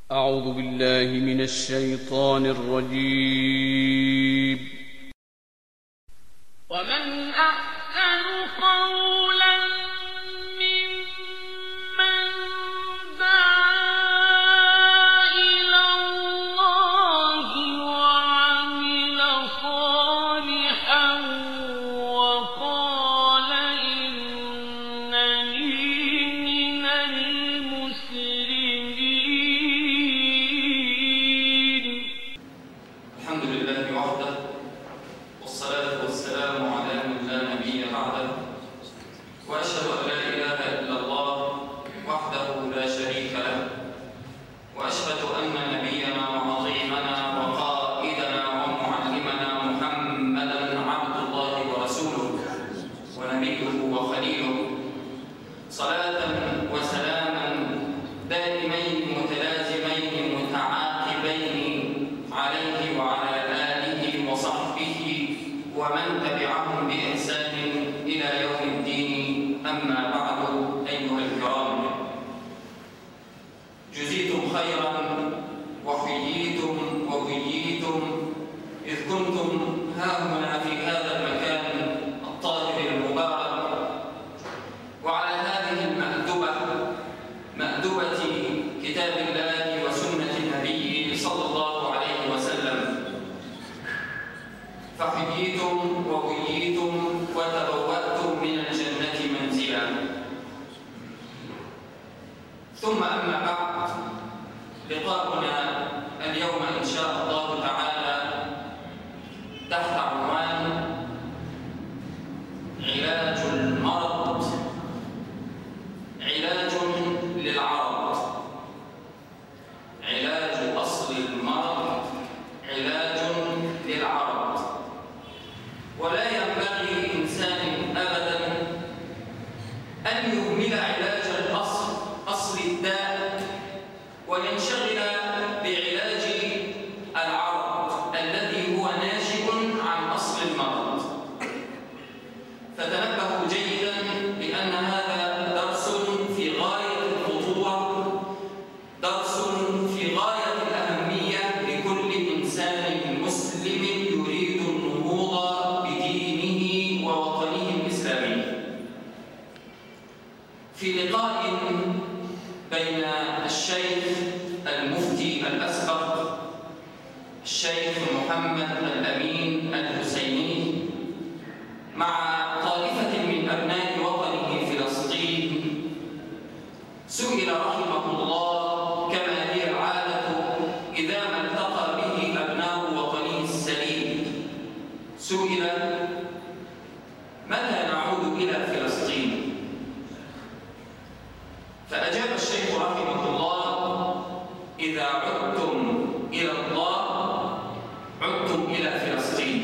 أعوذ بالله من الشيطان الرجيم. ومن أحسن قولا ممن دعا إلى الله وعمل صالحا وقال إنني من المسلمين. الحمد لله وحده، والصلاة والسلام على من لا نبي بعده، وأشهد أن لا إله إلا الله وحده لا شريك له، وأشهد أن نبينا وعظيمنا وقائدنا ومعلمنا محمدًا عبد الله ورسوله ونبيه وخليله، صلاة وسلاما دائمين متلازمين متعاقبين عليه وعلى آله وصحبه ومن تبعهم بإحسان إلى يوم الدين. أما بعد، أيها الكرام، جزيتم خيرا وحييتم وبييتم إذ كنتم هاهنا في هذا المكان الطاهر المبارك، وعلى هذه المأدبة، مأدبة كتاب الله وسنة النبي صلى الله عليه وسلم، فحييتم وبييتم وتبوأتم من الجنة منزلا. ثم أما بعد، لقاؤنا اليوم إن شاء الله تعالى تحت عنوان علاج المرض، علاج للعرض، علاج أصل المرض، علاج للعرض. ولا ينبغي لإنسان أبدا أن يهمل علاج الأصل، أصل الداء، وينشغل بعلاج العرض الذي هو ناشئ عن أصل المرض. فتنبهوا جيدا لأن هذا درس في غاية الخطورة، درس في غاية الأهمية لكل إنسان مسلم يريد النهوض بدينه ووطنه الإسلامي. في لقاء بين الشيخ المفتي الأسبق الشيخ محمد الأمين الحسيني مع طائفة من أبناء وطنه فلسطين، سئل رحمه الله كما هي العادة إذا ما التقى به أبناء وطنه السليم، سئل: متى نعود إلى فلسطين؟ فأجاب الشيخ رحمه الله: إذا عدتم إلى الله عدتم إلى فلسطين.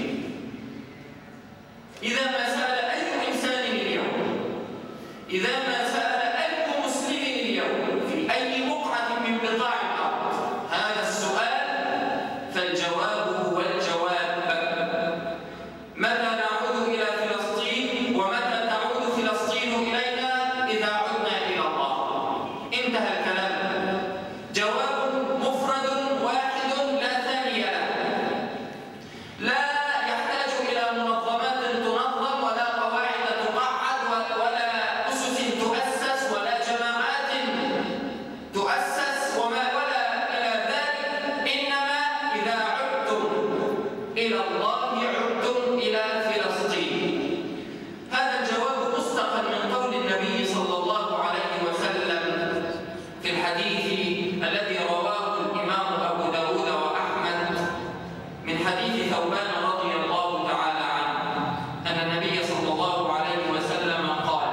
إذا ما سأل أي إنسان اليوم، إذا ما سأل أي مسلم اليوم في أي بقعة من بقاع الأرض هذا السؤال، فالجواب هو الجواب: متى نعود إلى فلسطين؟ ومتى تعود فلسطين إلينا؟ إذا عدنا إلى الله. انتهى الكلام. جواب مفرد واحد لا ثاني له، لا يحتاج إلى منظمات تنظم ولا قواعد تقعد ولا أسس تؤسس ولا جماعات تؤسس ولا إلى ذلك، إنما إذا عدتم إلى الله عدتم إلى فلسطين. هذا الجواب مستقى من قول النبي صلى الله عليه وسلم في الحديث الذي رواه الإمام أبو داود وأحمد من حديث ثوبان رضي الله تعالى عنه أن النبي صلى الله عليه وسلم قال: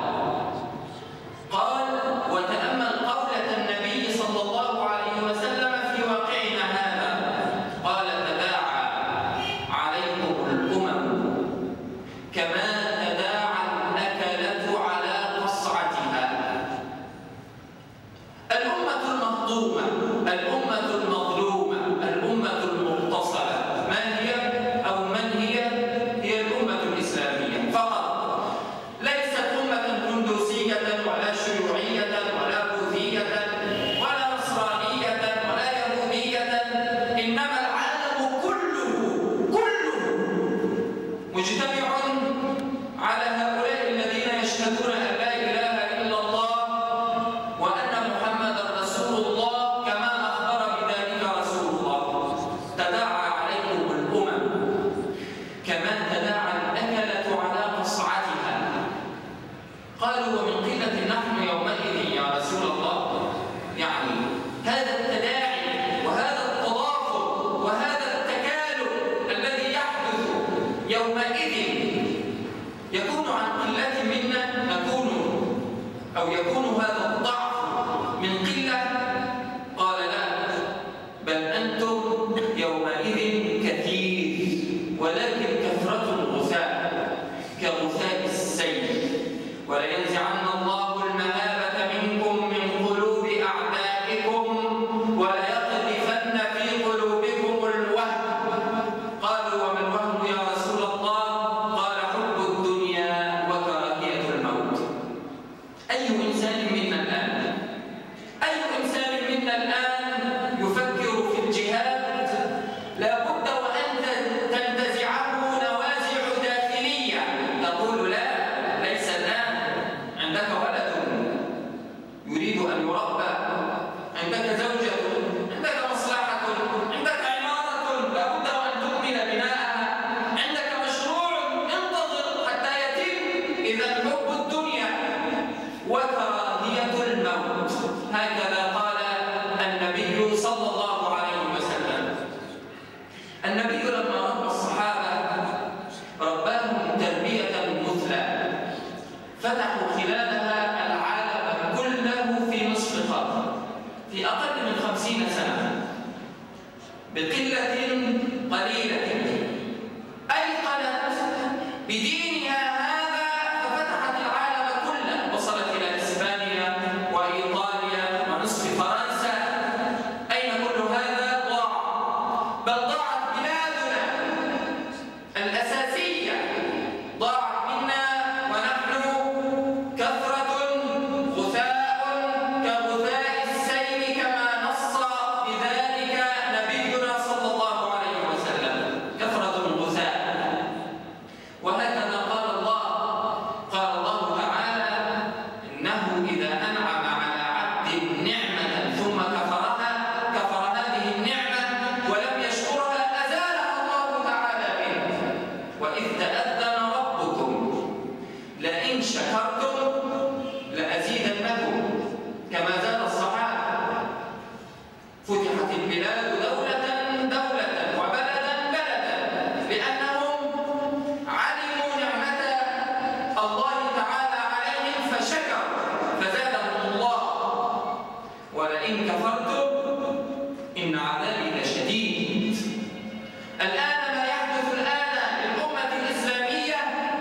وتأمل قولة النبي صلى الله عليه وسلم في واقعنا هذا، قال: تداعى عليكم الأمم كما تداعى الأكلة على قصعتها. الأمة المهضومة، الأمة المظلومة، الأمة المغتصبة، ما هي أو من هي؟ هي الأمة الإسلامية فقط، ليست أمة هندوسية ولا شيوعية ولا بوذية ولا نصرانية ولا وليقذفن في قلوبكم الوهن. قالوا وما الوهن يا رسول الله؟ قال حب الدنيا وكراهية الموت. أي إنسان منا الآن يفكر في الجهاد لا بد وأن تنتزعه نوازع داخلية تقول لا، ليس الآن. عندك ولد يريد أن يربى، عندك زوجة، عندك مصلحة، عندك عمارة لا بد وأن تكمل بناءها، عندك مشروع انتظر حتى يتم. إذا حب الدنيا وكراهية الموت، هكذا قال النبي صلى الله عليه وسلم. النبي لما ربى الصحابة رباهم تربية مثلى، فتحوا خلالها العالم كله في نصف قرن، في أقل من 50 سنة، بقلة قليلة أيقنت بدينها هذا ففتحت العالم كله، وصلت إلى إسبانيا وإيطاليا ونصف فرنسا. أين كل هذا ضاع؟ بل ضاعت بلادنا الأساسية، ضاعت منا ونحن كثرة غثاء كغثاء السيل، كما نص بذلك نبينا صلى الله عليه وسلم، كثرة غثاء. وهكذا قال الله تعالى إنه إذا أنعم على عبد نعمة ثم كفر هذه النعمة ولم يشكرها أزالها الله تعالى منه. وإذ تأذن ربكم لئن شكرتم لأزيدنكم، كما زاد الصحابة. فتحت البلاد دولة وبلدا لأنهم علموا نعمة الله تعالى عليهم فشكروا فزادهم الله. ولئن كفرتم إن عذابي لشديد. الآن ما يحدث الآن للأمة الإسلامية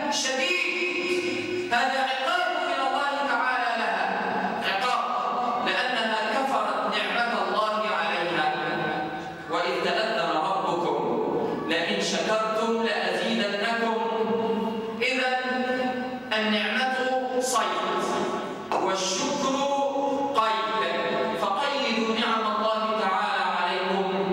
شديد، هذا عقاب من الله تعالى لها، عقاب لأنها كفرت نعمة الله عليها. وإذ تأذن ربكم لئن شكرتم لأزيدنكم. إذا النعمة صيد والشكر قيد، فقيدوا نعم الله تعالى عليكم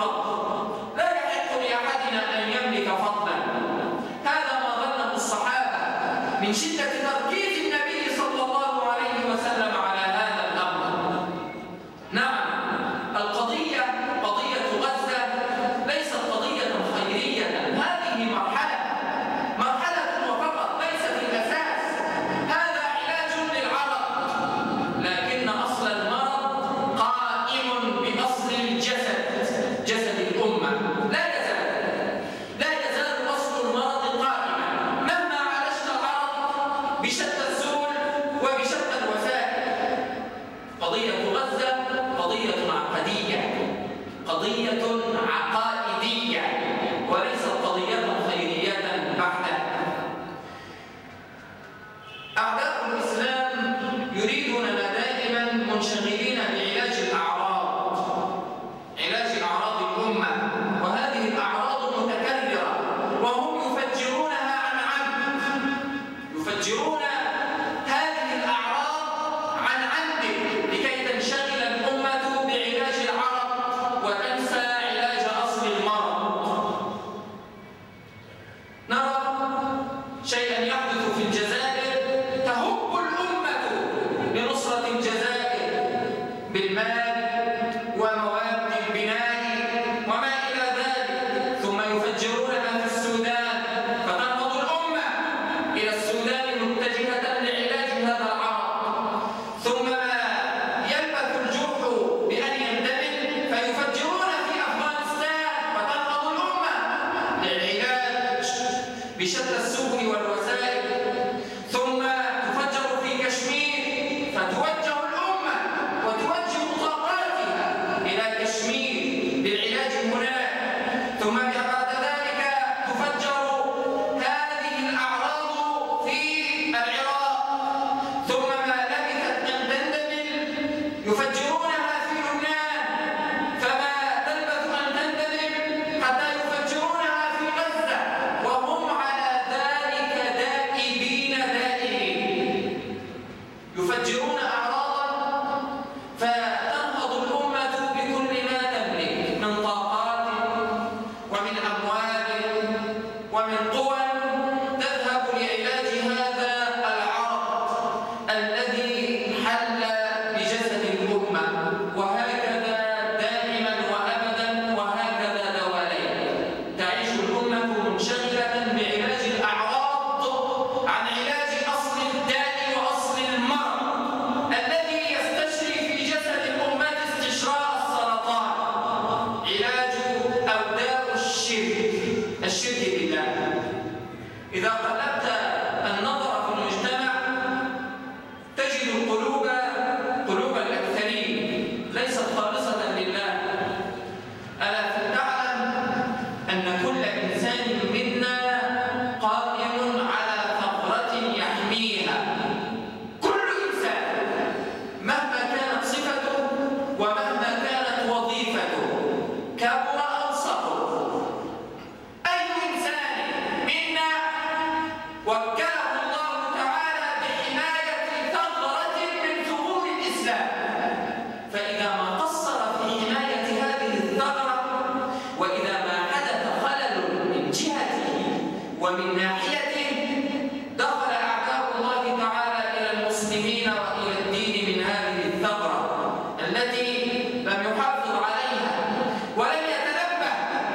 الفضل، لا يحق لأحدنا أن يملك فضلا. هذا ما ظنه الصحابة من شدة تركيز النبي صلى الله عليه وسلم على هذا الأمر. نعم، القضية قضية غزة ليست قضية خيرية، هذه مرحلة وفقط، ليست الأساس. هذا علاج للعرض، لكن أصل المرض قائم بأصل الجسد، جسد الأمة. لا يزال أصل المرض قائما مهما عالجنا العرض بشتى السبل وبشتى الوسائل. قضية غزة قضية عقائدية وليست قضية خيرية بحتة. أعداء الإسلام يريدوننا دائما منشغلين بعلاج الأعراض، علاج أعراض الأمة، وهذه الأعراض متكررة وهم يفجرونها عن عمد، يفجرون هذه الأعراض عن عمد لكي تنشغل الأمة بعلاج العرض وتنسى علاج أصل المرض. نرى شيئا يحدث في الجزائر، تهب الأمة لنصرة الجزائر بالمال ومواد البناء وما إلى ذلك، ثم يفجرونها في السودان فتنهض الأمة إلى السودان متجهة لعلاج هذا العرض، ثم يلبث الجرح بأن يندمل فيفجرون في أفغانستان فتنهض الأمة للعلاج بشتى السبل والوسائل، ثم تفجر في كشمير فتوجه الأمة وتوجه طاقاتها إلى كشمير للعلاج هناك، ثم بعد ذلك تفجر هذه الأعراض في العراق، ثم ما لبثت أن تندمل يفجرونها في لبنان، فما تلبث أن تندمل حتى يفجرونها في غزة، وهم على ذلك دائبين يفجرون أعراضا فتنهض الأمة بكل ما تملك من طاقات ومن أموال ومن قوى تذهب لعلاج هذا العرض الذي حل بجسد الأمة. وهكذا دائما وأبدا، وهكذا دواليك تعيش الأمة منشغلة بعلاج الأعراض عن علاج أصل الداء وأصل المرض الذي يستشري في جسد الأمة استشراء السرطان، علاج أو داء الشرك بالله. إذا قلبت النظر في المجتمع تجد قلوب الأكثرين ليست خالصة لله. ألا تعلم أن كل إنسان منا قائم على ثغرة يحميها، كل إنسان مهما كانت صفته ومهما كانت وظيفته، كبر أو صغر، أي إنسان منا وكله الله تعالى بحماية ثغرة من ثغور الإسلام، فإذا ما قصر في حماية هذه الثغرة، وإذا ما حدث خلل من جهته ومن ناحيته، دخل أعداء الله تعالى إلى المسلمين وإلى الدين من هذه الثغرة التي لم يحافظ عليها ولم يتنبه،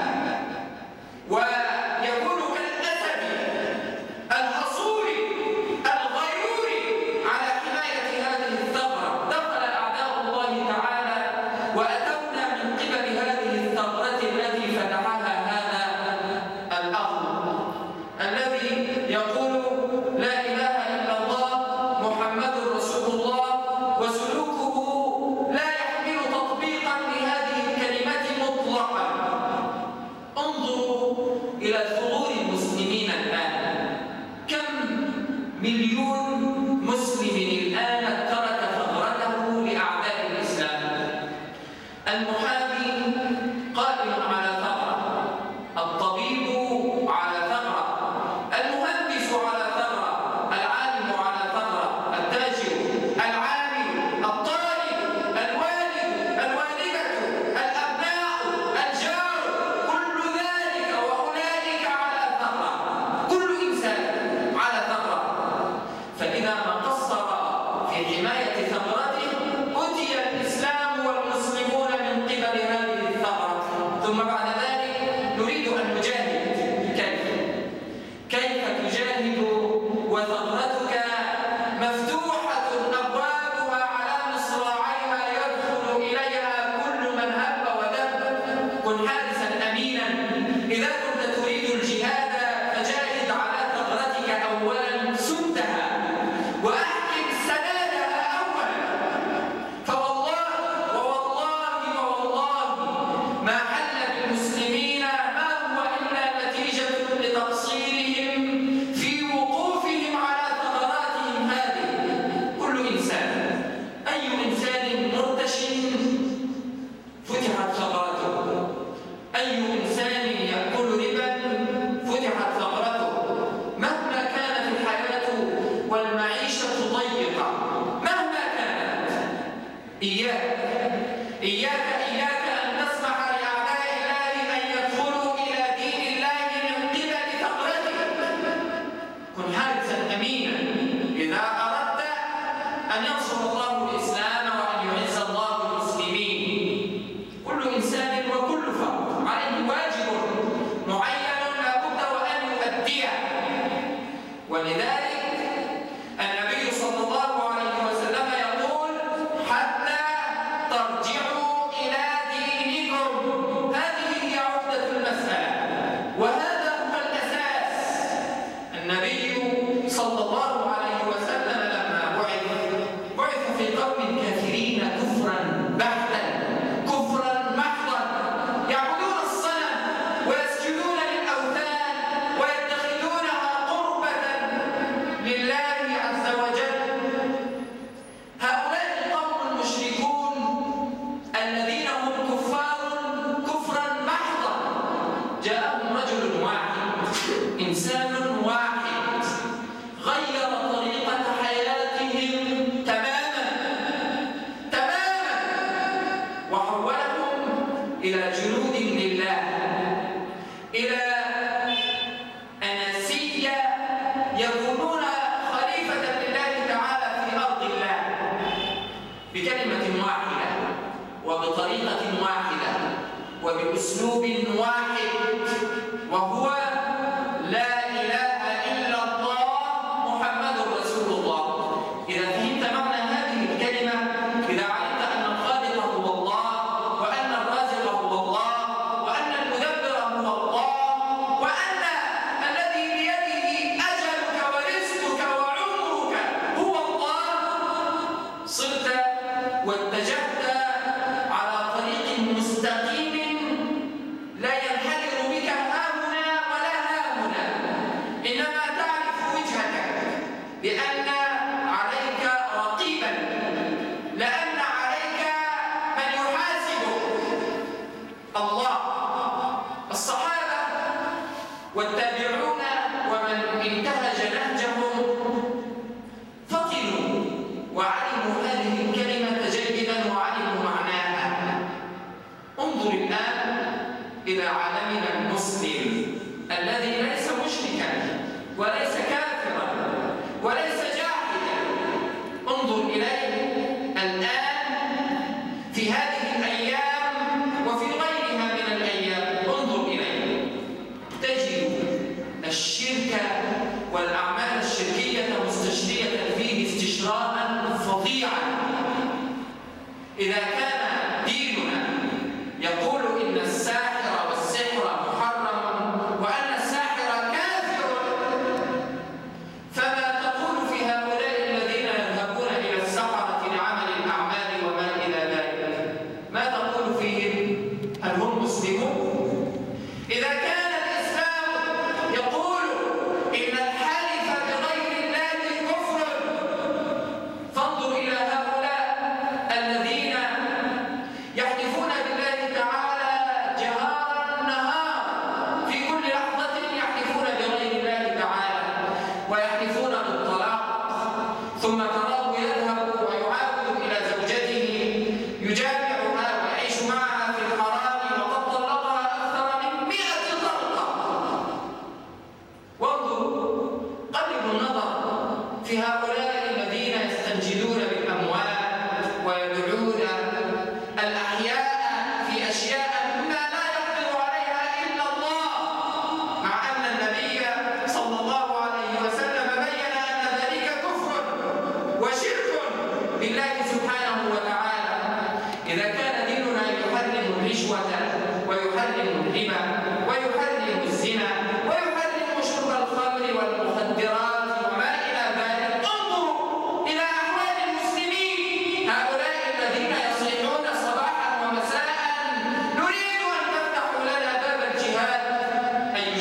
ويكون كالأسد الحصول الغيور على حماية هذه الثغرة. دخل أعداء الله تعالى وأتونا من قبل هذه الثغرة التي فتحها هذا الأخ الذي كن حارسا أمينا. إذا كنت تريد الجهاد فجاهد على ثغرتك أولا سدها وأحكم سدادها أولا. فوالله ووالله ووالله ما حل بالمسلمين ما هو إلا نتيجة لتقصيرهم في وقوفهم على ثغراتهم هذه. كل إنسان، أي إنسان مرتش فتحت ثغرته، أي إنسان يأكل ربا فتحت ثغرته، مهما كانت الحياة والمعيشة ضيقة، مهما كانت. إياك أن تسمح لأعداء الله أن يدخلوا إلى دين الله من قبل ثغرتك. كن حارسا أمينا. إذا أردت أن ينصر الله الإسلام وأن يعز الله المسلمين، كل إنسان وكل فرد عليه واجب معين لا بد وأن يؤديه. ولذلك النبي صلى الله عليه وسلم يقول: حتى ترجعوا إلى دينكم. هذه هي عقدة المسألة وهذا هو الأساس. النبي صلى الله عليه وسلم لما بعث في قوم كافرين كفرا بحتا، كفرا محضا، يعبدون الصنم ويسجدون للأوثان ويتخذونها قربة لله عز وجل. هؤلاء القوم المشركون الذين هم كفرا محضا، جاءهم رجل واحد، إنسان واحد، غير طريقة حياتهم تماما وحولهم إلى جنود لله، إلى أناسية يكونون خليفة لله تعالى في أرض الله بكلمة واحدة وبطريقة واحدة وبأسلوب واحد، وهو لا إله إلا الله محمد رسول الله. إذا فهمت معنى هذه الكلمة، إذا علمت أن الخالق هو الله، وأن الرازق هو الله، وأن المدبر هو الله، وأن الذي بيده أجلك ورزقك وعمرك هو الله، صرت واتجهت على طريق مستقيم لا ينحدر بك هاهنا ولا هاهنا، إنما تعرف وجهك، لأن عليك رقيبا، لأن عليك من يحاسبك، الله. الصحابة والتابعون ومن انتهج نهجهم فطنوا وعلموا هذه الكلمة جيدا وعلموا معناها. انظر الآن إلى عالمنا المسلم الذي ليس مشركا وليس كافرا وليس جاحدا. انظر إليه الآن في هذه الأيام وفي غيرها من الأيام، انظر إليه تجد الشرك والأعمال الشركية مستشرية فيه استشراء فظيعا. إذا كان ديننا يقول إن الساحر والسحر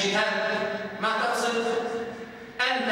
الجهاد ما تقصد؟ أنت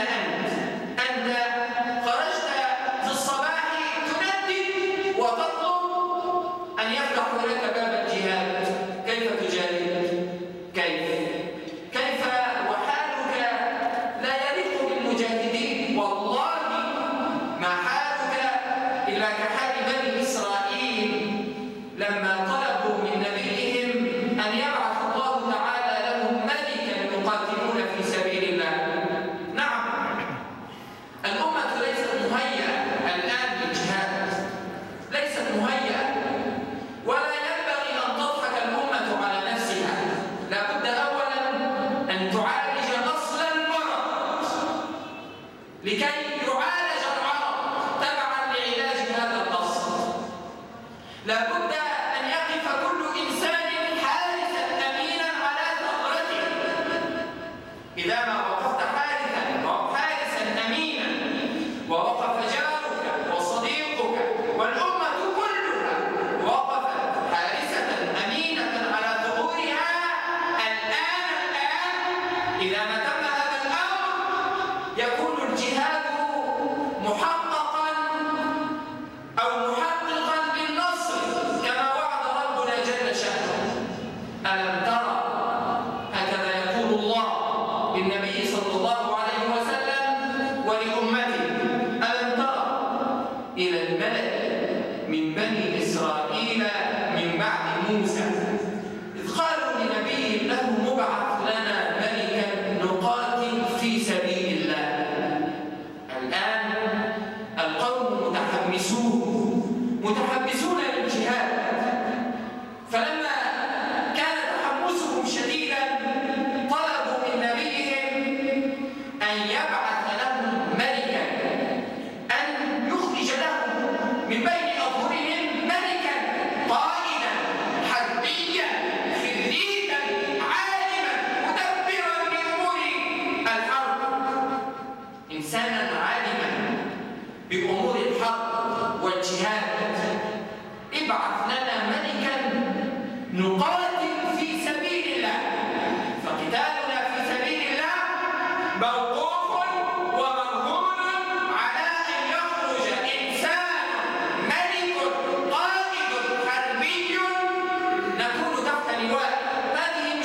خرجت في الصباح تندد وتطلب أن يفتحوا لك باب الجهاد، كيف تجاهد؟ كيف وحالك لا يليق بالمجاهدين؟ والله ما حالك إلا كحال بني إسرائيل لما طلبوا من نبيهم أن يبعث الله تعالى لهم ملكا يقاتلون في سبيل الله. نعم، الأمة ليست مهيئة الآن للجهاد، ليست مهيئة، ولا ينبغي أن تضحك الأمة على نفسها. لا بد أولا أن تعالج أصل المرض لكي يعالج العرض تبعا لعلاج هذا الأصل. لا بد أن يقف كل إنسان حارسا أمينا على ثغرته. إذا ما وقفت حارسا أمينا ووقف جارك وصديقك والأمة كلها وقفت حارسة أمينة على ثغورها، الآن إذا ما تم هذا الأمر يكون الجهاد محققا أو محققا بالنصر كما وعد ربنا جل شأنه. ألم ترى، هكذا يقول الله للنبي صلى الله عليه وسلم ولأمته، ألم ترى إلى الملأ من بني إسرائيل من بعد موسى إذ قالوا لنبي له مبعث لنا ملكا نقاتل في سبيل الله. الآن القوم متحمسون للجهاد، فلما كان تحمسهم شديدا طلبوا من نبيهم أن يبعث لهم ملكا، أن يخرج لهم من بين أظهرهم ملكا قائدا حربيا خريجا عالما مدبرا لأمور الحرب، إنسانا عالما بأمور الحرب والجهاد. ابعث لنا ملكا نقاتل في سبيل الله، فقتالنا في سبيل الله موقوف ومرهون على أن يخرج إنسان ملك قائد حربي نكون تحت لواء. هذه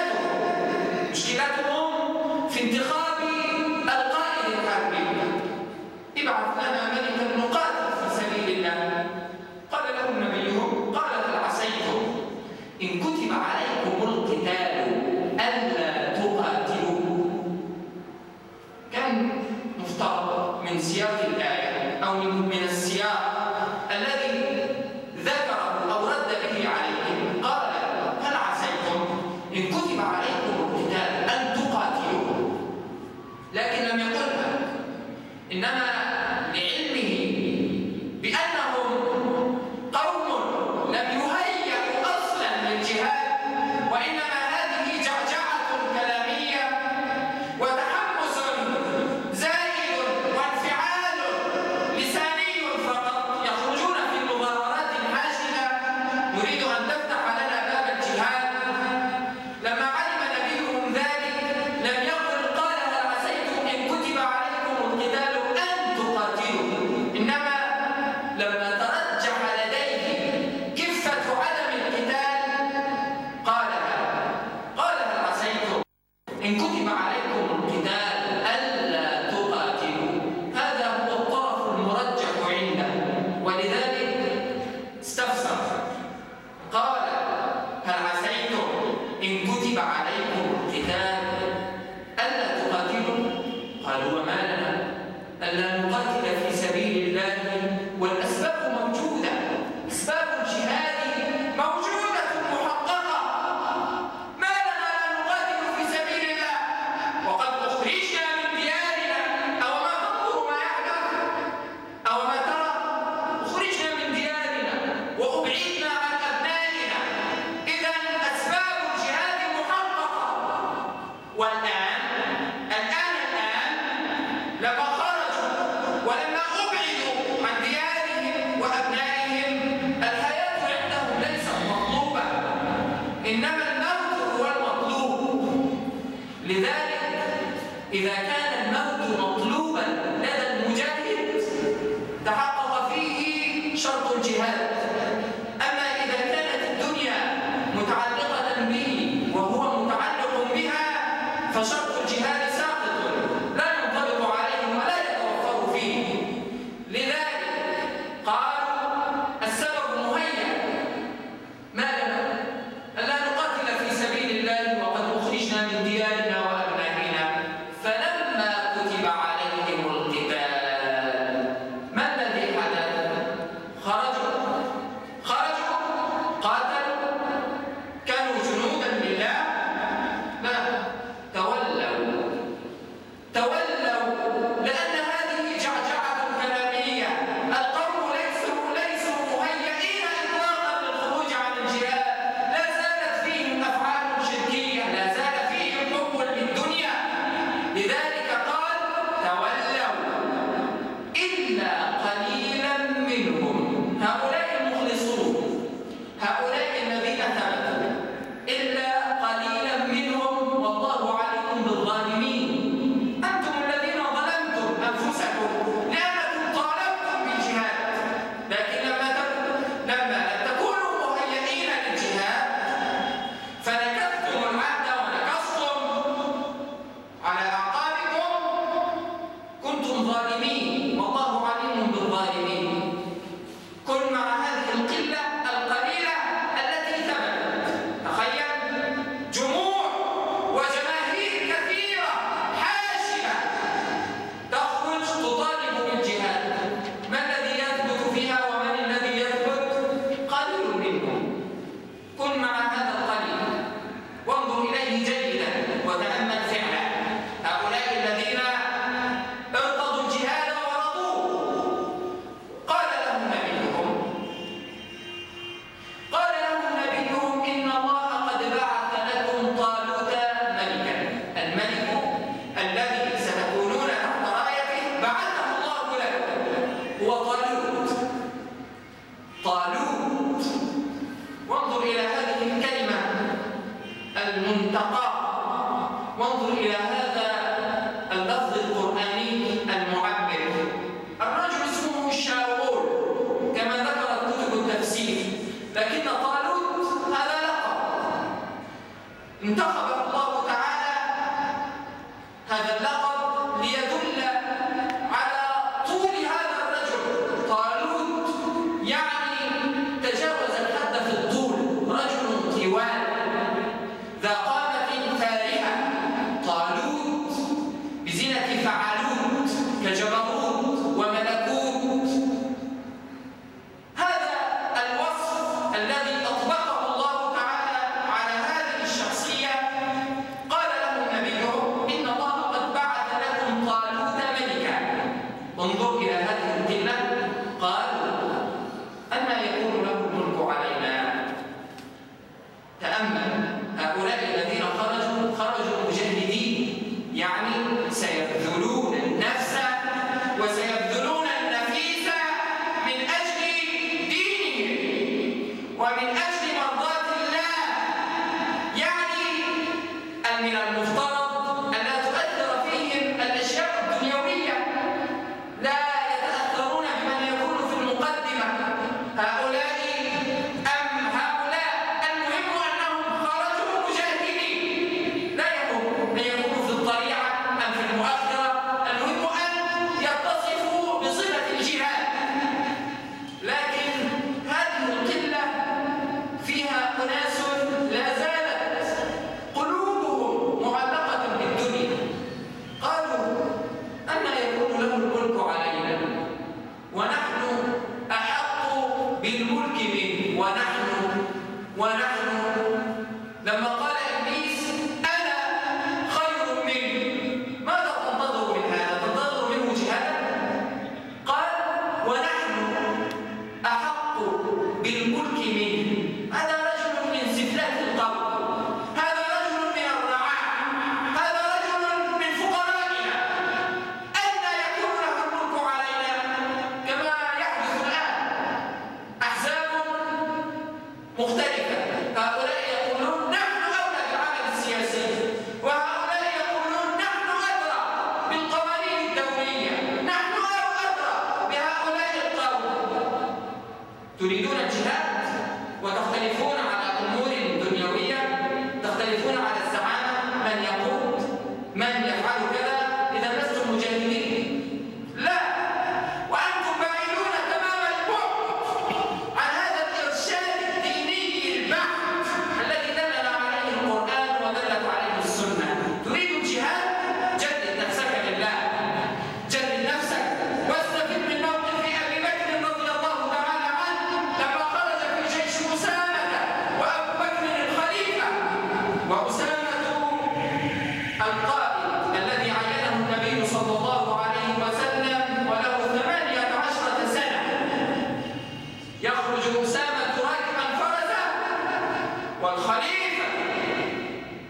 مشكلتهم في انتخاب القائد الحربي. ابعث لنا ملكا نقاتل في سبيل الله. قال لهم نبيهم، قال هل عسيتم إن كتب عليكم القتال ألا تقاتلوا؟ كان مفترض من سياق الآية أو من السياق الذي ذكره أو رد به عليهم، قال هل عسيتم إن كتب عليكم القتال أن تقاتلوا، لكن لم يقلها، إنما لعلمه بأنهم قوم لم يهيئوا أصلا للجهاد، وإنما هذه جعجعة كلامية وتحمس زائد وانفعال لساني فقط، يخرجون في مظاهرات حاشدة نريد أن تفتح لنا باب الجهاد. لما علم نبيهم ذلك لم يقل قال هل عسيتم إن كتب عليكم القتال أن تقاتلوا، إنما لما ترجح لديه كفة عدم القتال قال هل عسيتم إن كتب عليكم القتال ألا تقاتلوا. هذا هو الطرف المرجح عنده، ولذلك استفسر قال هل عسيتم إن كتب عليكم القتال ألا تقاتلوا؟ قالوا وما لنا ألا نقاتل في سبيل الله والأسباب موجودة، أسباب الجهاد موجودة محققة، ما لنا لا نقاتل في سبيل الله؟ لذلك إذا كان الموت مطلوبا لدى المجاهد تحقق فيه شرط الجهاد. أما إذا كانت الدنيا متعلقة به وهو متعلق بها فشرط الجهاد ساقط لا ينطبق عليه ولا يتوفر فيه. لذلك قالوا السبب مهيأ، ما لنا ألا نقاتل في سبيل الله وقد أخرجنا من ديارنا وأبنائنا. فلما كتب عليهم القتال ما الذي حدث؟ خرجوا قاتلوا، كانوا جنودا لله؟ لا، تولوا لأن هذه جعجعة كلامية. القوم ليسوا مهيئين إطلاقا للخروج عن الجهاد، لا زالت فيهم أفعال شركية، لا زال فيهم حب للدنيا. لذلك قال تولوا إلا قليلا منهم، هؤلاء المخلصون، هؤلاء الذين ثبتوا، إلا قليلا منهم والله عليم بالظالمين. أنتم الذين ظلمتم أنفسكم لأنكم طالبتم بالجهاد، لكن لما لم تكونوا مهيئين للجهاد فنكثتم العهد ونكصتم على أعقابكم، كنتم ظالمين والله عليم بالظالمين. كن مع هذه القلة القليلة التي ثبتت. تخيل جموع وجماهير كثيرة حاشدة تخرج تطالب بالجهاد، ما الذي يثبت فيها ومن الذي يثبت؟ قليل منهم. كن مع هذا القليل وانظر إليه جيدا وتأمل فعله. هؤلاء الذين ارتضوا الجهاد ورضوه قال لهم نبيهم إن الله قد بعث لكم طالوت ملكا. الملك الذي ستكونون تحت رايته بعثه الله لكم هو طالوت. وانظر إلى هذه الكلمة المنتقى، وانظر إلى هذا اللفظ القرآني المعبر. الرجل اسمه شاول كما ذكرت كتب التفسير، لكن طالوت هذا لقب انتخبه الله تعالى، هذا اللقب ليدل على طول هذا الرجل. طالوت يعني تجاوز الحد في الطول، رجل طوال ذا قامة فارهة. طالوت بزنة فعلوت كجبروت وملكوت. هذا الوصف الذي أطبقه الله تعالى على هذه الشخصية. قال لهم نبيهم إن الله قد بعث لكم طالوت ملكا. انظر إلى هذه القلة. قالوا أنى يكون له الملك علينا. تأمل هؤلاء الذين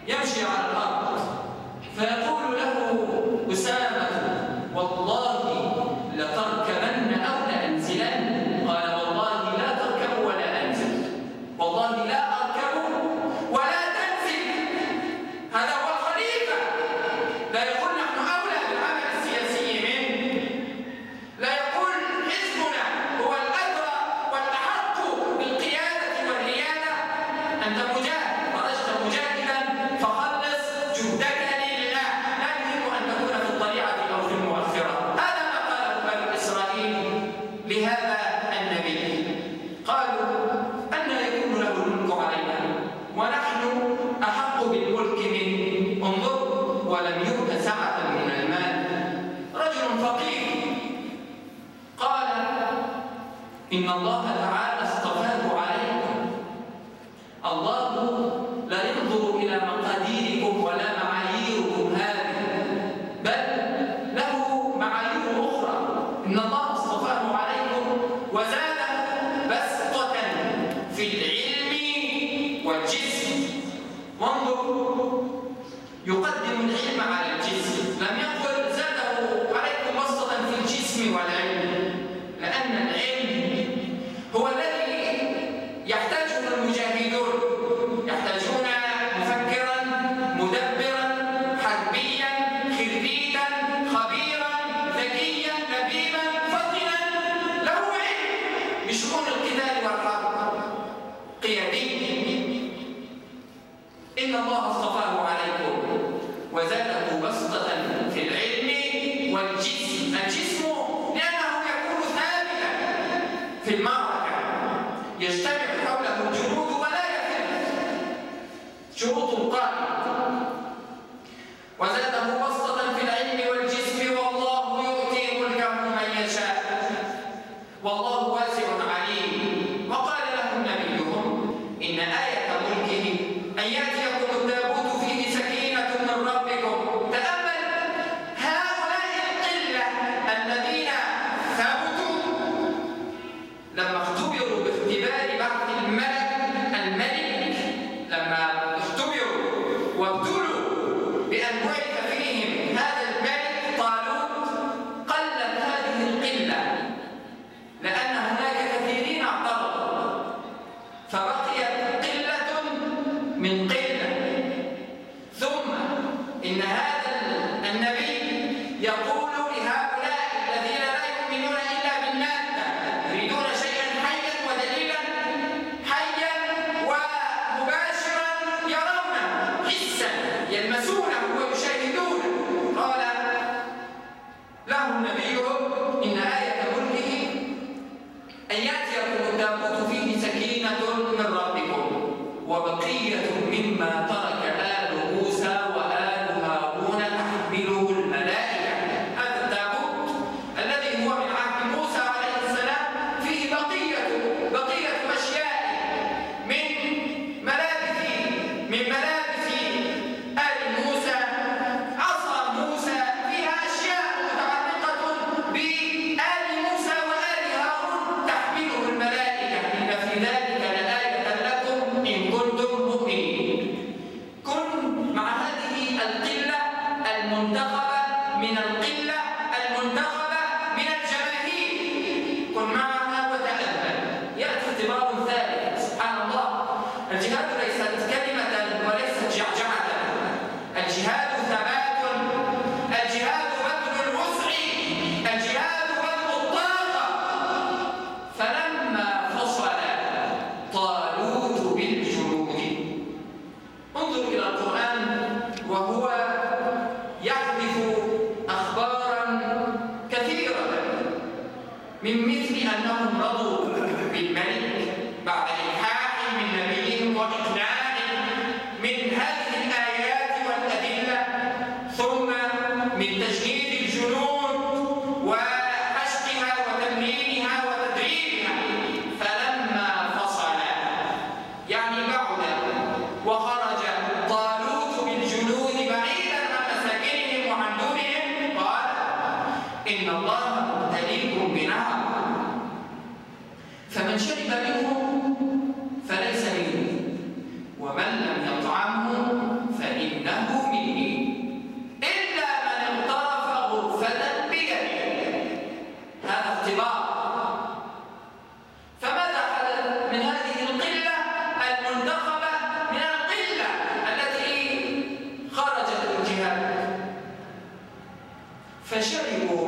يمشي على الأرض فيقول له أسامة: والله لتركبن أو لأنزلن. قال: والله لا تركب ولا أنزل، والله لا أركب ولا تنزل. هذا هو الخليفة، لا يقول نحن أولى بالعمل السياسي منه، لا يقول حزبنا هو الأدرى والأحق بالقيادة والريادة. أنت مجاهد، خرجت مجاهدا فخلص جهدك لله، لا يهم أن تكون في الطليعة أو في المؤخرة. هذا ما قاله بنو إسرائيل لهذا النبي. قالوا: أن يكون له الملك علينا ونحن أحق بالملك منه؟ انظر، ولم يؤت سعة من المال. رجل فقير قال: إن الله تعالى اصطفاه عليكم. الله لا ينظر إلى مقاديركم ولا معاييركم هذه، بل له معايير أخرى. إن الله اصطفاه عليكم وزاده بسطة في العلم والجسم. وانظر، يقدم العلم على الجسم، لم يقل زاده عليكم بسطة في الجسم والعلم، لأن العلم هو الذي يحتاجه المجاهدون، يحتاجون مفكرا مدبرا حربيا خريجا خبيرا ذكيا لبيبا فطنا له علم بشؤون القتال والحرب، قيادي. إن الله اصطفاه عليكم وزاده بسطة في العلم والجسم. الجسم لأنه يكون ثابتا في المعركة، يجتمع حوله الجنود ولا يفر. شروط القائد: وزاده بسطة في العلم والجسم، والله يؤتي ملكه من يشاء، والله واسع عليم. وقال لهم نبيهم: إن آية ملكه أن يأتيكم التابوت فيه سكينة من ربكم. تأمل هؤلاء القلة الذين ثبتوا لما اختبروا باختبار بعث الملك، لما اختبروا وابتلوا بأن بعث فيهم هذا الملك طالوت، قلت هذه القلة لأن هناك كثيرين اعترضوا، فبقيت قلة من قلة. ثم إن هذا النبي يقول لهؤلاء الذين لا يؤمنون إلا بالمادة، يريدون شيئا حيا ودليلا حيا ومباشرا يرونه حسا يلمسونه ويشاهدونه. قال لهم نبيهم: إن آية ملكه أن يأتيكم التابوت فيه سكينة من ربكم وبقية مما ترك آل موسى وآل هارون تحمله الملائكة. هذا التابوت الذي هو من عهد موسى عليه السلام فيه بقية أشياء من ملابس آل موسى فشربوا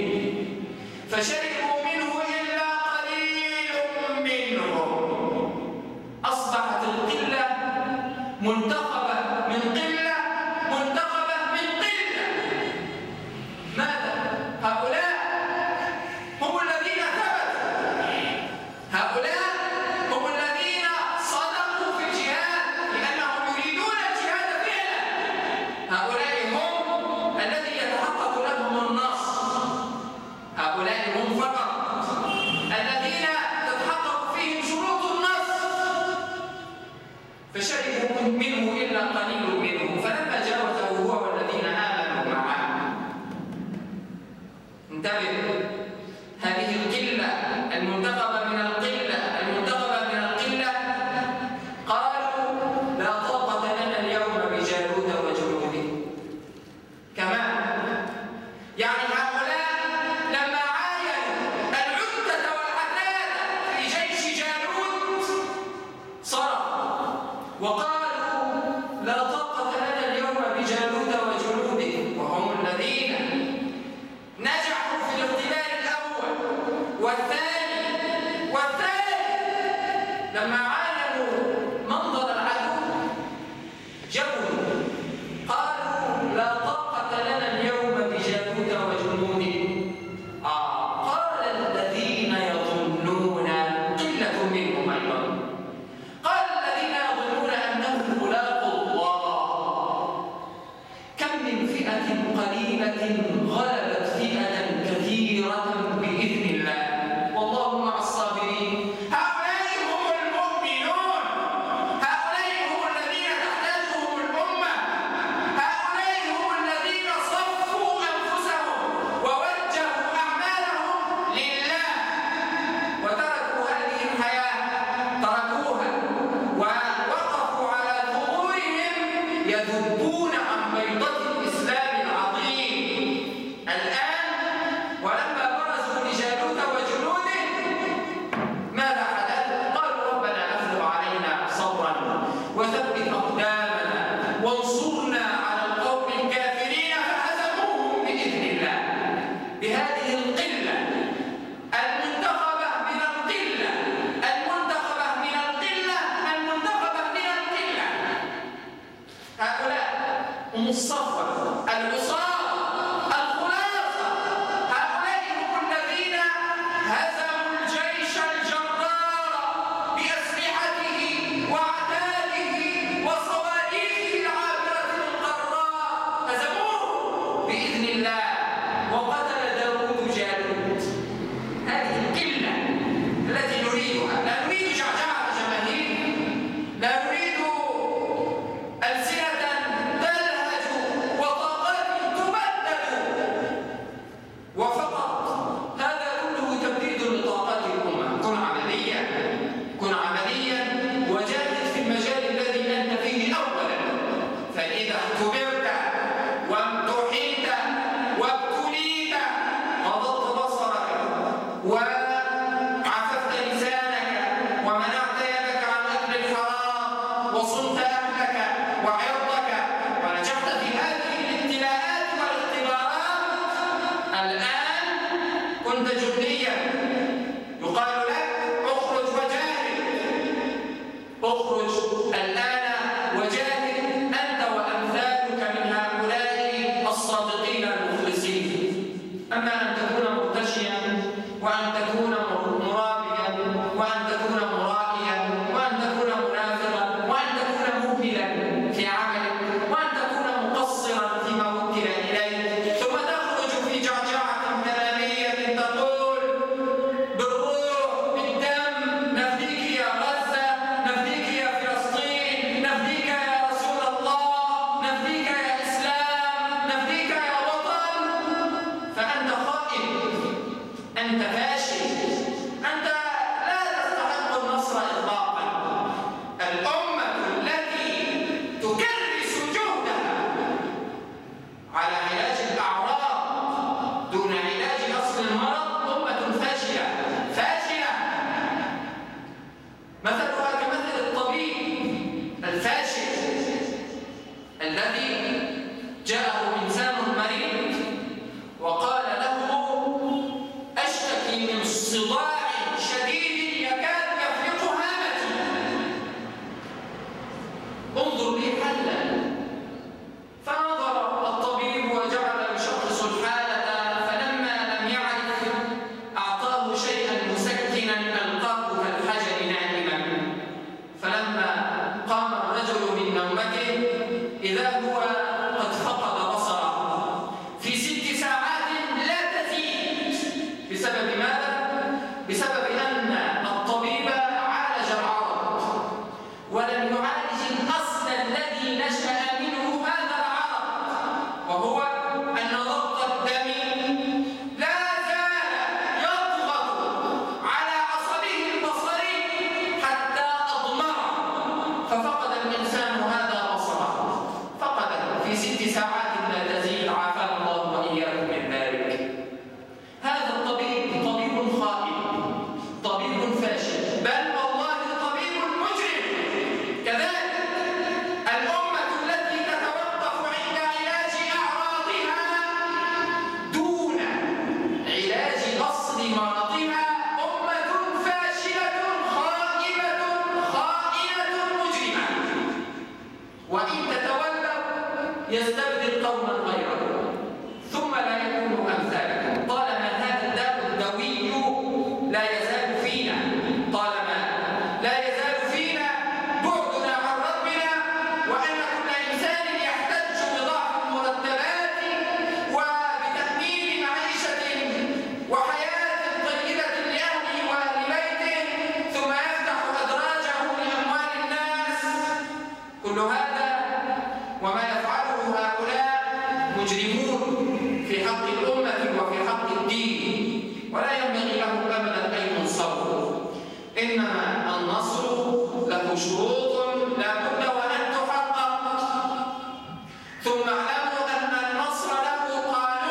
منه إلا قليل منهم. أصبحت القلة منتخبة من قلة، منتخبة من قلة. ماذا؟ هؤلاء هم الذين ثبتوا، هؤلاء هم الذين صدقوا في الجهاد لأنهم يريدون الجهاد فعلا. هؤلاء هم الذي يتحقق لهم النصر، هؤلاء هم فقط الذين تتحقق فيهم شروط النصر. فشربوا منه إلا قليل منهم، فلما جاوزه هو والذين آمنوا معه. انتبهوا، هذه القلة المنتخبة من القلة، المنتخبة من القلة، قالوا لا طاقة لنا اليوم بجالوت وجنوده. كمان يعني هؤلاء لما عاينوا العدة والعتادة في جيش جالوت صرخوا وقالوا لا طاقة لنا اليوم بجالوت وجنوده، وهم الذين نجحوا في الاختبار الأول والثاني والثالث. لما عاينوا منظر العدو جبوا قالوا لا طاقة لنا اليوم بجالوت وجنوده. قال الذين يظنون، قلة منهم أيضا، قال الذين يظنون أنهم ملاقوا الله كم من فئة قليلة غلبت فئة كثيرة بإذن الله والله مع الصابرين. هؤلاء هم المؤمنون، هؤلاء هم الذين تحتاجهم الأمة، هؤلاء هم الذين صفوا أنفسهم ووجهوا أعمالهم لله وتركوا هذه الحياة، تركوها ووقفوا على ظهورهم يذبون عن بيضة الإسلام العظيم. الآن ولما برزوا لجالوت وجنوده ماذا حدث؟ قالوا ربنا أفرغ علينا صبرا وثبت أقدامنا وانصرنا على القوم الكافرين، فهزموهم بإذن الله. بهذه القلة المنتخبة من القلة، المنتخبة من القلة، المنتخبة من القلة. هؤلاء هم الصفوة، العصاة، الخلاصة. هؤلاء هم الذين هزموا الجيش الجرار بأسلحته وعتاده وصواريخه العابرة للقراء، هزموه بإذن الله وقتل داوود جالوت. هذه القلة التي نريدها، لا نريد جعجعة جماهير، لا نريد ألسنة تلهج وطاقات تبدد، وفقط هذا كله تبديد لطاقات الأمة. كن عمليا، كن عمليا وجاهد في المجال الذي أنت فيه أولا، فإذا اختبرت وامتحنت وابتليت غضضت بصرك وعففت لسانك ومنعت يدك عن أكل الحرام وصنت أهلك وعرضك ونجحت في هذه الابتلاءات والاختبارات، الآن كنت جنديا يقال لك اخرج وجاهد. اخرج الآن وجاهد أنت وأمثالك من هؤلاء الصادقين المخلصين. أما أن تكون مرتشيا وأن تكون مرابيا وأن تكون مرائيا وأن تكون منافقا وأن تكون مهملا في عملك وأن تكون مقصرا فيما وكل إليك، ثم تخرج في جعجعة كلامية تقول بالروح بالدم نفديك يا غزة، نفديك يا فلسطين، نفديك يا رسول الله، نفديك يا إسلام، نفديك يا وطن، فأنت خائن، أنت فاشل، أنت لا تستحق النصر إطلاقا. الأمة التي تكرس جهدها على علاج الأعراض دون علاج أصل المرض أمة فاشلة، فاشلة. مثلها كمثل الطبيب الفاشل الذي جاءه إنسان مريض وقال إذا هو قد فقد بصره في 6 ساعات لا تزيد. بسبب ماذا؟ بسبب أن الطبيب عالج العرض ولم يعالج الأصل الذي نشأ منه هذا العرض، وهو أن ضغط الدم لا زال يضغط على عصبه البصري حتى أضمره، ففقد الإنسان هذا بصره، فقد في 6 ساعات لا تزيد، عافانا الله وإياكم من ذلك. هذا الطبيب طبيب خائن، طبيب فاشل، بل والله طبيب مجرم. كذلك الأمة التي تتوقف عند علاج أعراضها دون علاج أصل مرضها أمة فاشلة خائبة خائنة مجرمة. وإن تتولوا يستبدل قوما غيركم ثم لا يكونوا أمثالكم. طالما هذا الداء الدوي لا يزال فينا، طالما لا يزال فينا بعدنا عن ربنا، وأن كل إنسان يحتج بضعف المرتبات وبتأمين معيشة وحياة طيبة لأهله وأهل بيته، ثم يفتح أدراجه لأموال الناس. كل هذا وما يفعله هؤلاء مجرمون في حق الأمة وفي حق الدين، ولا ينبغي لهم أبدا أن ينصروا. إنما النصر له شروط لا بد وأن تحقق. ثم اعلموا أن النصر له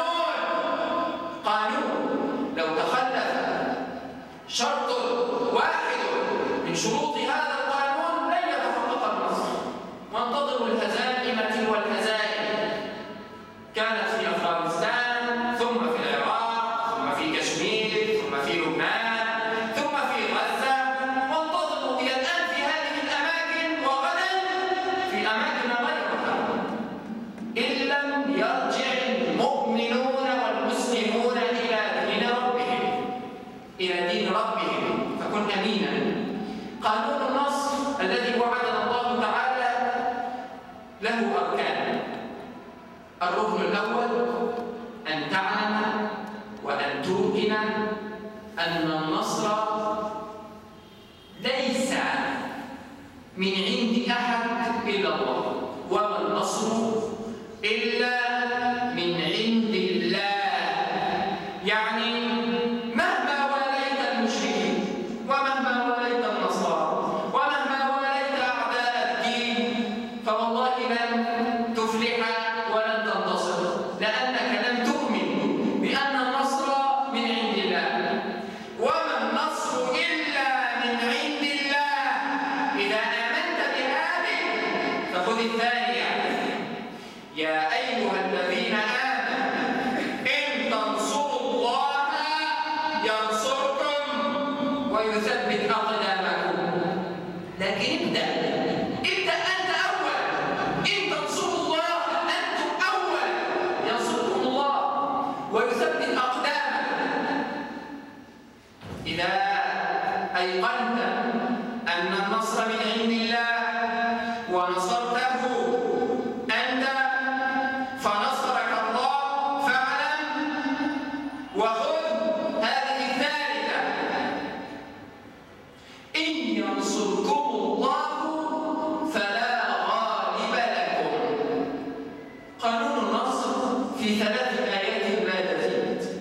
قانون لو تخلف شرط واحد من شروط هذا القانون لن يتحقق النصر. وانتظروا الهزائم تلو الهزائم، كانت في أفغانستان، ثم في العراق، ثم في كشمير، ثم في لبنان، ثم في غزة، وانتظروا إلى الآن في هذه الأماكن، وغدا في أماكن غيرها، إن لم يرجع المؤمنون والمسلمون إلى دين ربهم فكن أمينا. قانون النصر الذي وعدنا الله تعالى له أركان. الركن الأول أن تعلم وأن توقن أن النصر ليس من عند أحد إلا الله، وما النصر إلا من عند الله. يعني مهما واليت المشركين، ومهما واليت النصارى، ومهما واليت أعداء الدين، فوالله لن تفلح ولن تنتصر، لأنك لم تؤمن بأن النصر من عند الله. وما النصر إلا من عند الله. إذا آمنت بهذه فخذ الثانية: يا أيها الذين آمنوا إن تنصروا الله ينصركم ويثبت أقدامكم. لكن ابدأ أنت أول. إن تنصروا الله أنتم أول ينصركم الله ويثبت أقدامكم. إذا أيقنت أن النصر من عند الله ونصرته أنت فنصرك الله، فاعلم وخذ هذه الثالثة: إن ينصركم الله فلا غالب لكم. قانون النصر في 3 آيات لا تزيد.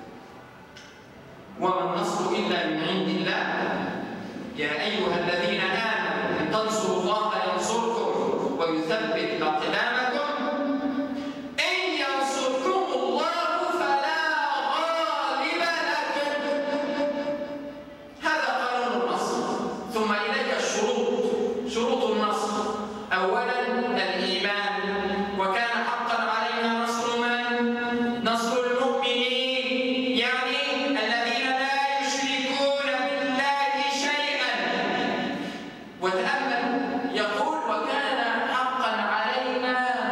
وما النصر إلا من عند الله. يا أيها الذين آمنوا إن تنصروا الله ينصركم ويثبت أقدامكم. إن ينصركم الله فلا غالب لكم. هذا قانون النصر. ثم إليك الشروط، شروط النصر. أولا الإيمان، وكان حقا علينا نصر من؟ نصر المؤمنين، يعني الذين لا يشركون بالله شيئا. وتأمل يقول: وكان حقا علينا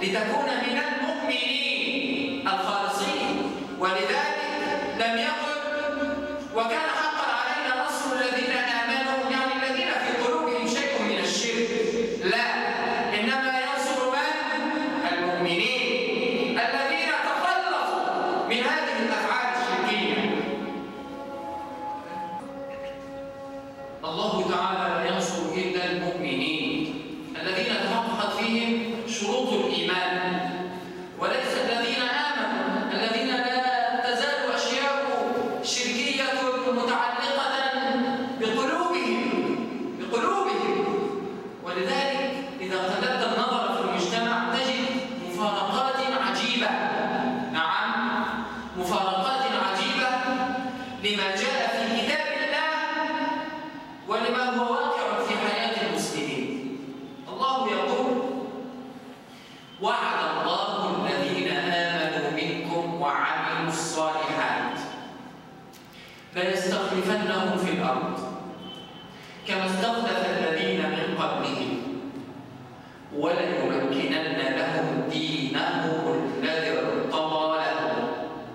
لتكون من المؤمنين الخالصين. ولذلك لم يقل وكان حقا علينا نصر الذين آمنوا، يعني الذين في قلوبهم شيء من الشرك، لا، إنما ينصر من؟ المؤمنين الذين تخلصوا من هذه الأفعال الشركية. الله تعالى لا ينصر إلا المؤمنين الذين تحققت فيهم شروط الإيمان، وليس الذين آمنوا الذين لا تزال أشياء شركية متعلقة بقلوبهم. ولذلك إذا قلبت النظر في المجتمع تجد مفارقات عجيبة، نعم، مفارقات عجيبة لما جاء في كتاب الله ولما هو واقع في حياة المسلمين. الله يقول: وعد الله الذين آمنوا منكم وعملوا الصالحات ليستخلفنهم في الأرض كما استخلف الذين من قبلهم وليمكنن لهم دينهم الذي ارتضى لهم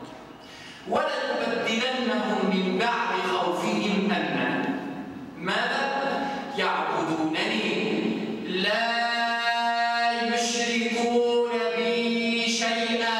وليبدلنهم من بعد خوفهم أمنا. ماذا؟ يعبدونني لا يشركون بي شيئا.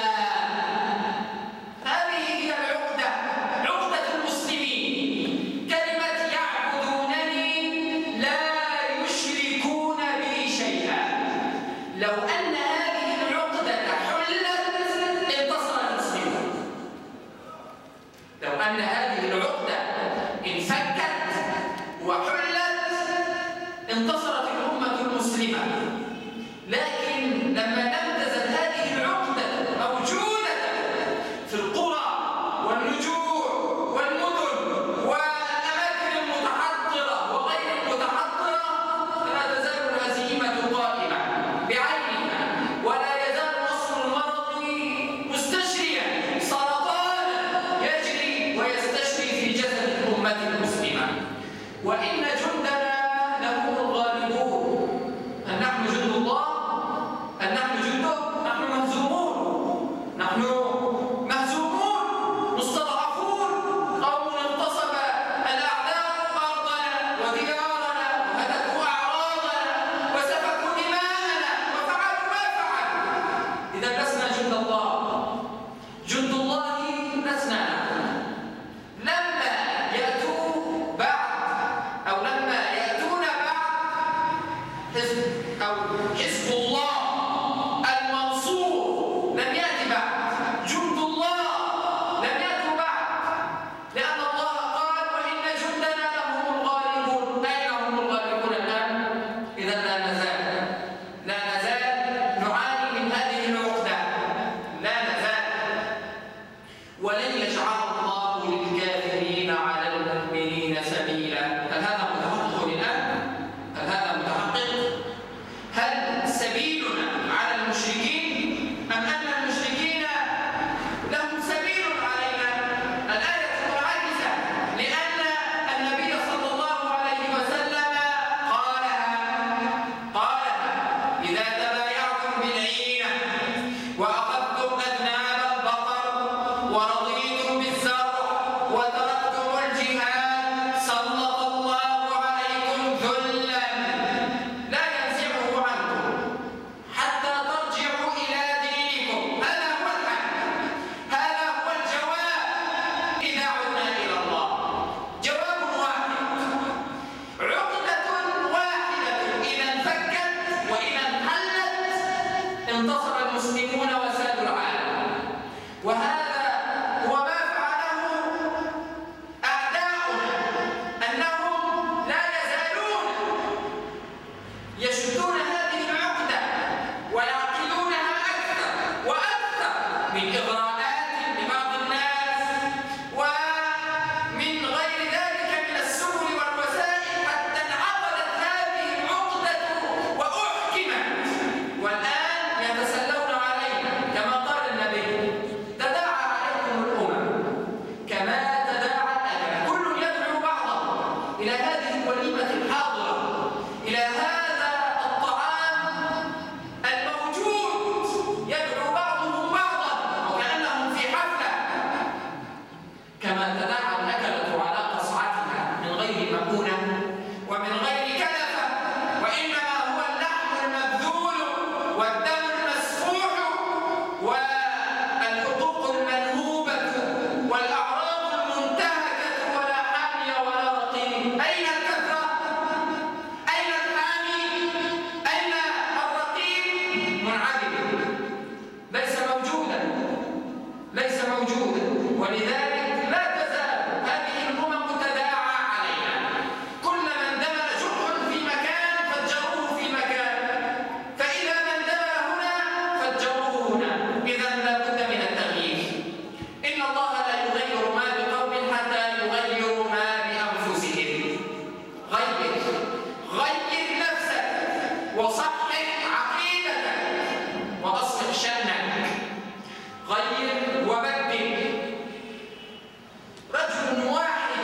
هذه هي العقدة، عقدة المسلمين، كلمة يعبدونني لا يشركون بي شيئا. لو أن هذه العقدة حلت انتصر المسلمون. لو أن هذه العقدة انفكت وحلت انتصرت الأمة المسلمة. لكن لما لم تزل هذه العقدة موجودة في القرى والنجوع والمدن والأماكن المتحضرة وغير المتحضرة، فلا تزال الهزيمة قائمة بعينها، ولا يزال وصف المرض مستشريا سرطانا يجري ويستشري في جسد الأمة المسلمة. وإن جندنا لهم الغالبون. هل نحن جند الله؟ هل نحن جنده؟ نحن مهزومون، نحن مهزومون مستضعفون، قوم اغتصب الأعداء أرضنا وديارنا وهتكوا أعراضنا وسفكوا دماءنا وفعلوا ما فعلوا. إذا لسنا جند الله، جند الله لسنا نحن. لما يأتوا بعد أو لما يأتون بعد حزب الله المنصور لم يأتي بعد، جند الله لم يأتوا بعد، لأن الله قال: وإن جندنا لهم الغالبون. أين هم الغالبون الآن؟ إذا لا نزال نعاني من هذه العقدة، لا نزال. ولن يجعل الله للكافرين على المؤمنين سبيلا. هل هذا متحقق الآن؟ هل هذا متحقق؟ هل سبيلنا على المشركين أم أن المشركين لهم سبيل علينا؟ الآية منعكسة، لأن النبي صلى الله عليه وسلم قالها: إذا تبايعتم بالعينة وأخذتم أذناب البقر ورضيتم بالزرع وتركتم الجهاد سلط الله عليكم ذلا لا ينزعه عنكم حتى ترجعوا إلى دينكم. هذا هو الحل، هذا هو الجواب إذا عدنا إلى الله. جواب واحد، عقدة واحدة إذا انفكت وإذا انحلت انتصر المسلمون وسلموا منعدم، ليس موجودا، ولذلك لا تزال هذه الأمم تداعى علينا. كلما اندمل جرح في مكان فجروه في مكان، فإذا ما اندمل هنا فجروه هنا. إذا لا بد من التغيير. إن الله لا يغير ما بقوم حتى يغيروا ما بأنفسهم. غير نفسك وصحح عقيدتك وأصلح شأنك. غير وبدل. رجل واحد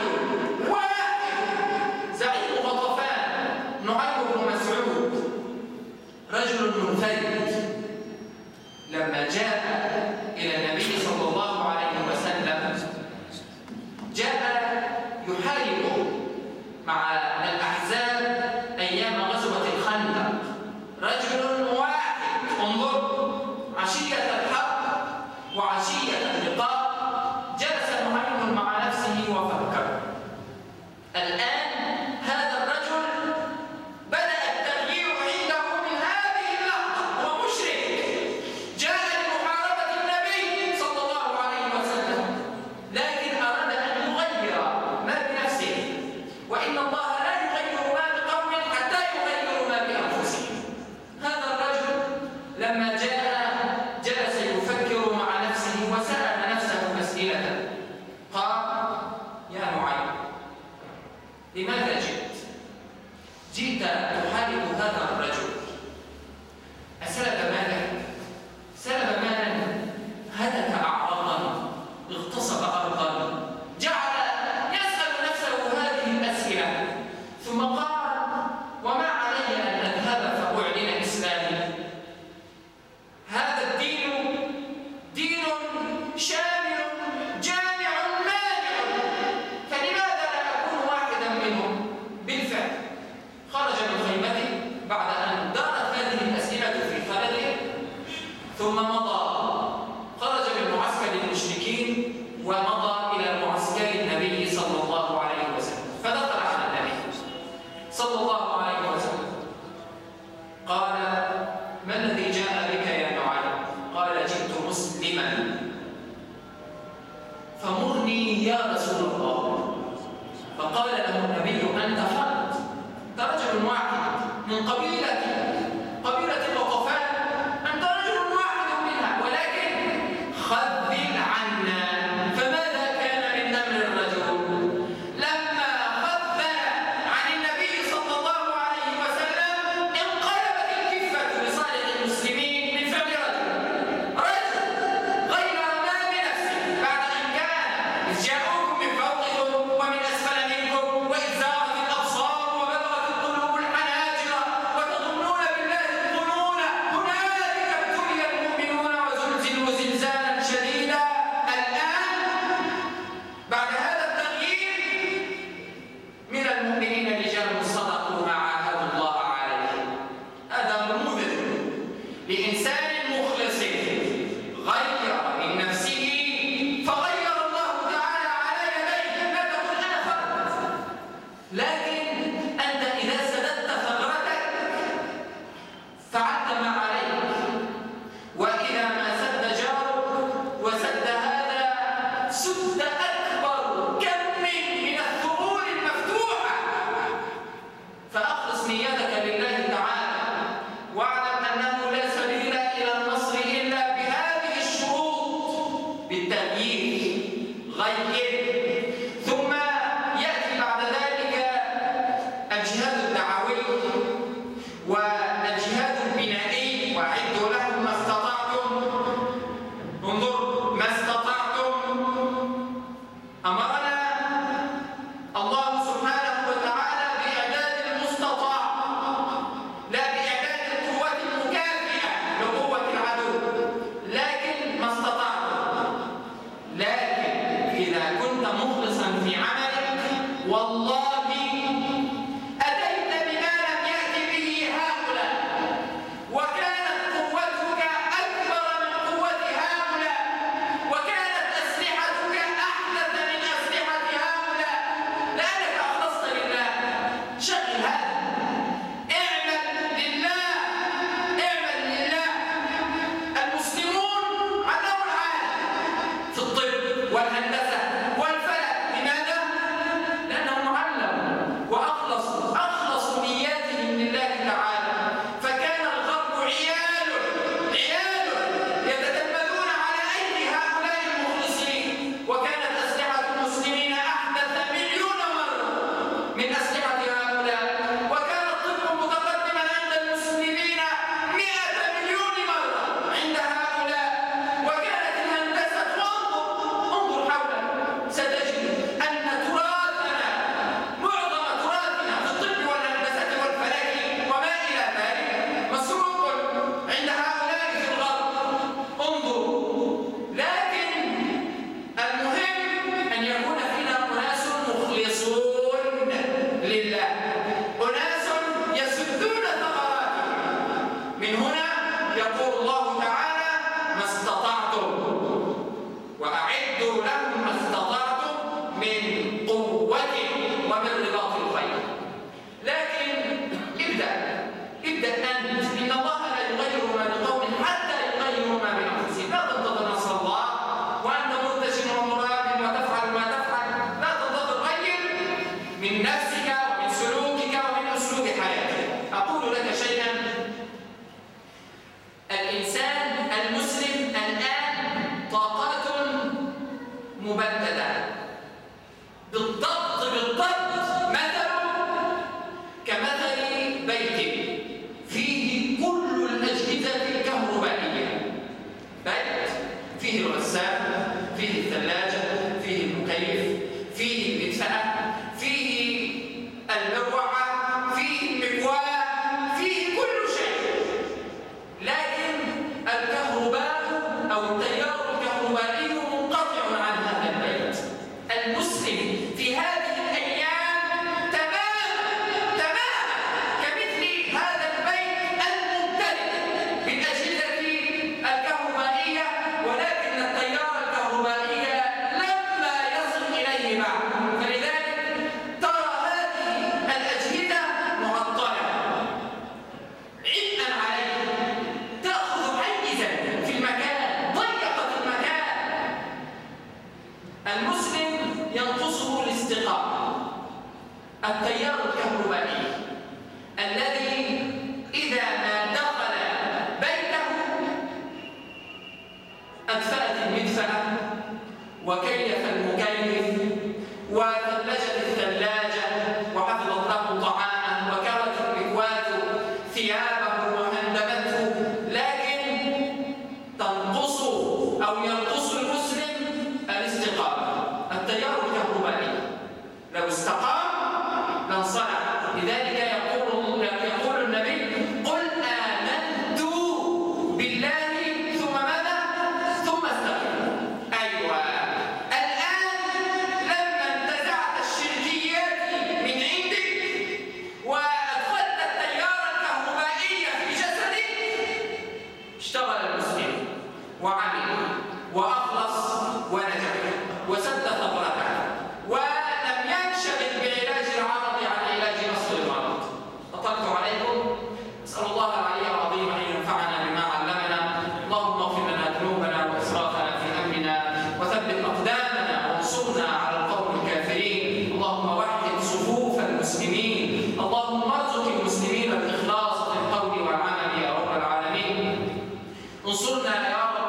زعيم غطفان نعيم بن مسعود، رجل منفرد، لما جاء إلى النبي صلى الله عليه وسلم جاء يحارب مع الأحزاب أيام غزوة الخندق. رجل واحد، انظر، عشية الحرب وعشية اللقاء جلس نعيم مع نفسه وفكر. الآن هذا الرجل بدأ التغيير عنده من هذه اللحظة. هو مشرك جاء لمحاربة النبي صلى الله عليه وسلم، لكن أراد أن يغير ما بنفسه، وإن الله لا يغير ما بقوم حتى يغيروا ما بأنفسهم. هذا الرجل لما جاء جلس يفكر مع نفسه وسأل نفسه مسألة. قال: يا نعيم، لماذا جئت تحارب هذا الرجل؟ أسلب مالك؟ سلب مالا؟ هتك أعراضا؟ اغتصب أرضا؟ جعل يسأل نفسه هذه الأسئلة، ثم قال: وما علي أن أذهب فأعلن إسلامي؟ هذا الدين دين شامل جامع مانع، فلماذا لا أكون واحدا منهم؟ بالفعل خرج من خيمته بعد أن دارت هذه الأسئلة في خلده، ثم مضى، خرج من معسكر المشركين ومضى إلى معسكر النبي صلى الله عليه وسلم، فدخل على النبي صلى الله عليه وسلم. قال: ما الذي جاء بك يا نعيم؟ قال: جئت مسلما فمرني يا رسول الله. فقال له النبي: أنت فرد، أنت رجل واحد من قبيلة غطفان، أنت رجل واحد منها، ولكن خذل عنا. فماذا كان من أمر الرجل؟ لما خذل عن النبي صلى الله عليه وسلم انقلبت الكفة لصالح المسلمين من فعل رجل غير ما بنفسه، بعد أن كان إذ جاءوكم من فوقكم ومن أسفل منكم وإذ زاغت الأبصار وبلغت القلوب الحناجر وتظنون بالله الظنون، هنالك ابتلي المؤمنون وزلزلوا زلزالا شديدا. الآن بعد هذا التغيير من المؤمنين رجال صدقوا ما عاهدوا الله عليه. هذا نموذج لإنسان مخلص غير من نفسه فغير الله تعالى على يديه. لا تقل أنا فرد، لكن أنت إذا سددت ثغرتك فعلت ما عليك، وإذا ما سد جارك وسد هذا سد أكبر كم من الثغور المفتوحة. فأخلص نيتك لله تعالى، واعلم أنه لا سبيل إلى الإنسان المسلم الآن طاقات مبددة بالضبط مثل كمثل بيت فيه كل الأجهزة الكهربائية. بيت فيه الغسالة، فيه الثلاجة، فيه المكيف، فيه المدفأة، فيه المروحة، فيه المكواة، فيه كل شيء، لكن الكهرباء أو التيار الكهربائي منقطع عن هذا البيت. المسلم في هذه الأيام تماما كمثل هذا البيت الممتلئ بالأجهزة الكهربائية، ولكن التيار الكهربائي لما يصل إليه بعد، فلذلك ترى هذه الأجهزة معطلة عبئا عليه، تأخذ حيزا في المكان، ضيقة المكان. المسلم ينقصه الاستقامة. التيار الكهربائي الذي إذا ما دخل بيته أدفأت المدفأة وكيف المكيف وثلجت الثلاجة وحفظت له طعامه وكوت المكواة ثيابه وهندمته، لكن تنقص أو ينقص المسلم الاستقامة. التيار الكهربائي لو استقام لانصلح. لذلك يقول النبي: قل آمنت بالله ثم ماذا؟ ثم استقم. أيوة، الآن لما انتزعت الشركيات من عندك وأدخلت التيار الكهربائي في جسدك، اشتغل المسلم وعمل وأخلص ونجح وسد ثغرته ولم ينشغل بعلاج العرض عن علاج أصل المرض. أطلت عليكم، أسأل الله العلي العظيم أن ينفعنا بما علمنا. اللهم اغفر لنا ذنوبنا وإسرافنا في أمرنا وثبت أقدامنا وانصرنا على القوم الكافرين. اللهم وحد صفوف المسلمين، اللهم ارزق المسلمين الإخلاص في القول والعمل يا رب العالمين. انصرنا يا رب